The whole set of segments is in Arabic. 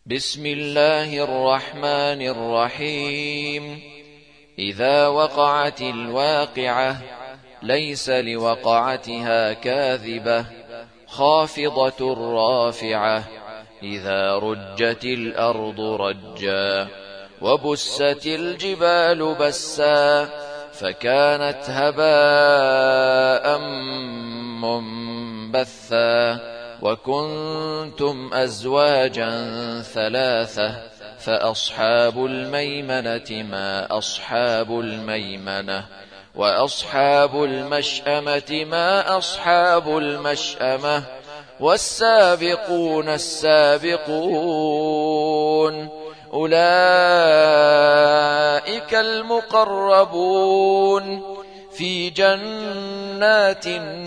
بسم الله الرحمن الرحيم. إذا وقعت الواقعة ليس لوقعتها كاذبة خافضة رافعة إذا رجت الأرض رجا وبست الجبال بسا فكانت هباء منبثا وكنتم أزواجا ثلاثة فأصحاب الميمنة ما أصحاب الميمنة وأصحاب المشأمة ما أصحاب المشأمة والسابقون السابقون أولئك المقربون في جنات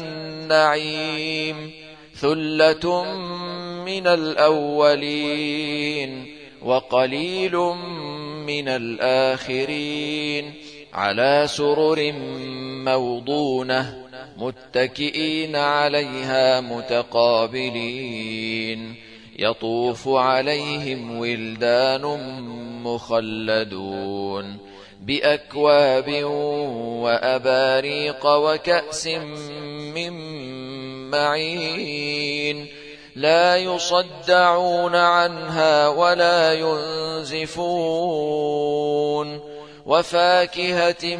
النعيم ثلة من الأولين وقليل من الآخرين على سرر موضونة متكئين عليها متقابلين يطوف عليهم ولدان مخلدون بأكواب وأباريق وكأس من معين لا يصدعون عنها ولا ينزفون وفاكهة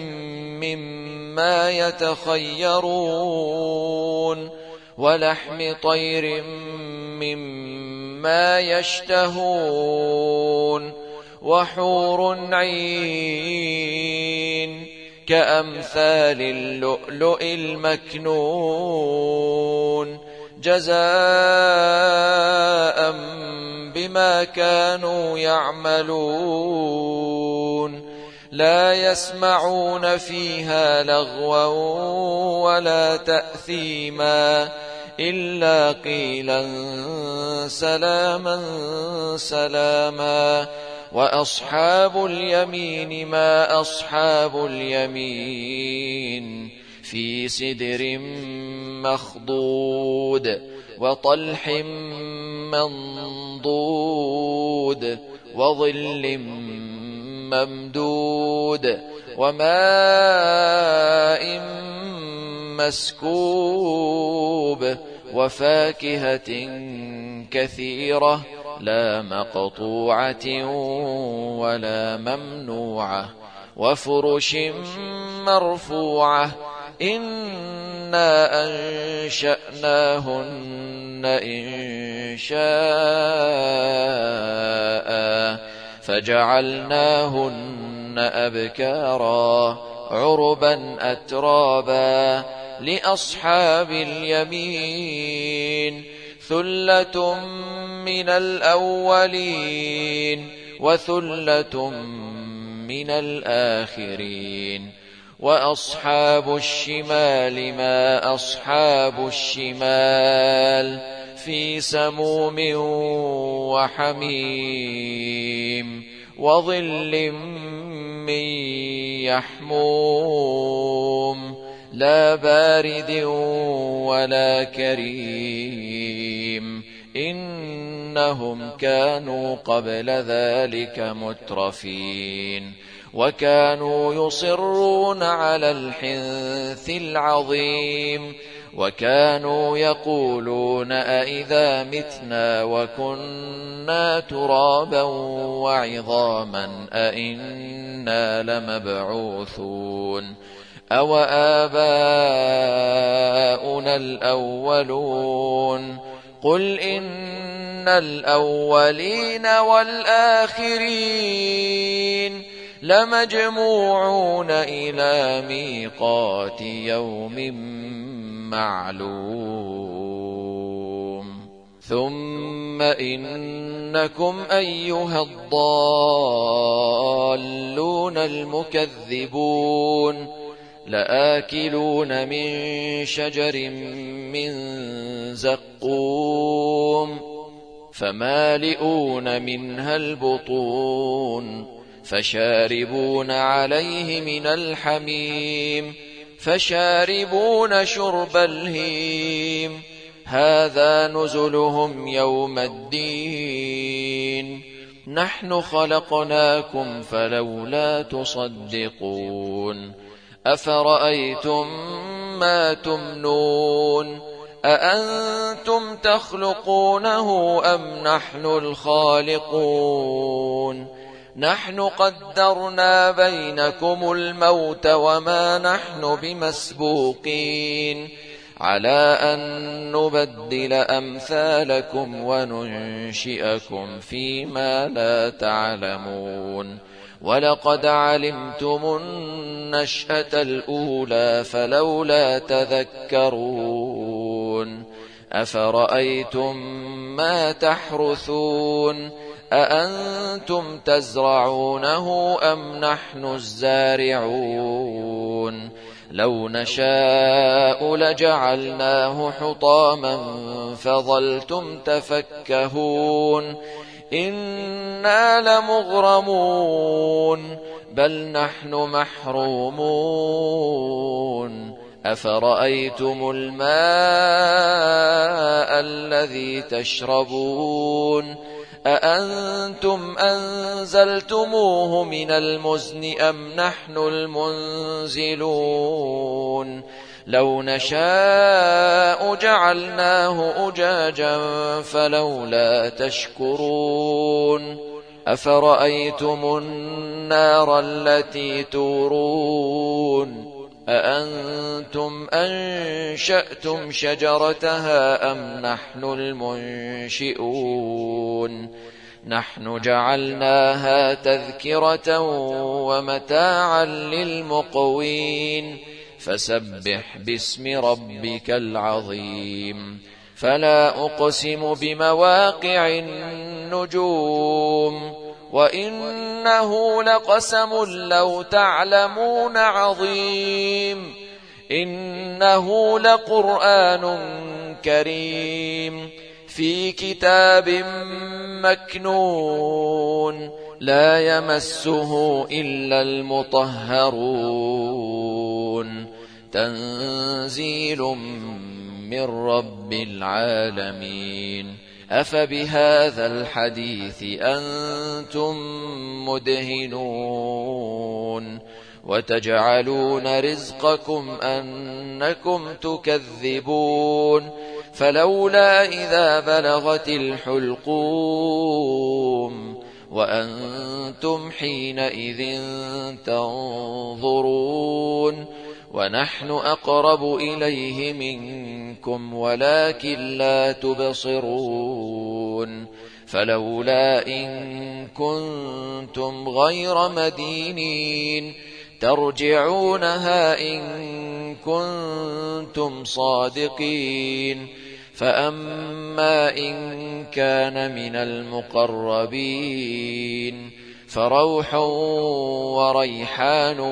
مما يتخيرون ولحم طير مما يشتهون وحور عين كأمثال اللؤلؤ المكنون جزاء بما كانوا يعملون لا يسمعون فيها لغوا ولا تأثيما إلا قيلا سلاما سلاما وأصحاب اليمين ما أصحاب اليمين في سدر مخضود وطلح منضود وظل ممدود وماء مسكوب وفاكهة كثيرة لا مقطوعة ولا ممنوعة وفرش مرفوعة إنا أنشأناهن إنشاء فجعلناهن أبكارا عربا أترابا لأصحاب اليمين ثلة من الأولين وثلة من الآخرين وأصحاب الشمال ما أصحاب الشمال في سموم وحميم وظل من يحموم لا بارد ولا كريم إنهم كانوا قبل ذلك مترفين وكانوا يصرون على الحنث العظيم وكانوا يقولون أئذا متنا وكنا ترابا وعظاما أئنا لمبعوثون أو آباؤنا الأولون قل إن الأولين والآخرين لمجموعون إلى ميقات يوم معلوم ثم إنكم أيها الضالون المكذبون لآكلون من شجر من زقوم فمالئون منها البطون فشاربون عليه من الحميم فشاربون شرب الهيم هذا نزلهم يوم الدين نحن خلقناكم فلولا تصدقون أفرأيتم ما تمنون أأنتم تخلقونه أم نحن الخالقون نحن قدرنا بينكم الموت وما نحن بمسبوقين على أن نبدل أمثالكم وننشئكم فيما لا تعلمون ولقد علمتم النشأة الأولى فلولا تذكرون أفرأيتم ما تحرثون أأنتم تزرعونه أم نحن الزارعون لو نشاء لجعلناه حطاما فظلتم تفكهون إنا لمغرمون بل نحن محرومون أفرأيتم الماء الذي تشربون أأنتم أنزلتموه من المزن أم نحن المنزلون لو نشاء جعلناه أجاجا فلولا تشكرون أفرأيتم النار التي تورون أأنتم أنشأتم شجرتها أم نحن المنشئون نحن جعلناها تذكرة ومتاعا للمقوين فسبح باسم ربك العظيم فلا أقسم بمواقع النجوم وإنه لقسم لو تعلمون عظيم إنه لقرآن كريم في كتاب مكنون لا يمسه إلا المطهرون تنزيل من رب العالمين أفبهذا الحديث أنتم مدهنون وتجعلون رزقكم أنكم تكذبون فلولا إذا بلغت الحلقوم وأنتم حينئذ تنظرون ونحن أقرب إليه منكم ولكن لا تبصرون فلولا إن كنتم غير مدينين ترجعونها إن كنتم صادقين فأما إن كان من المقربين فروح وريحان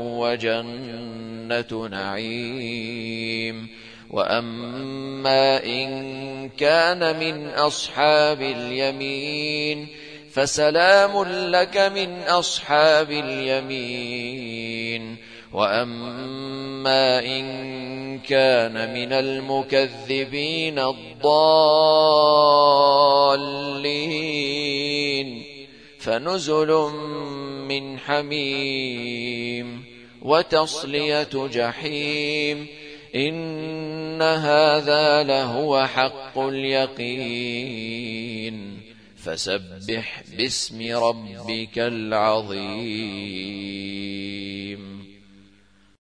وجنة نعيم وأما إن كان من أصحاب اليمين فسلام لك من أصحاب اليمين وأما إن كان من المكذبين الضالين فنزل من حميم وتصلية جحيم إن هذا لهو حق اليقين فسبح باسم ربك العظيم.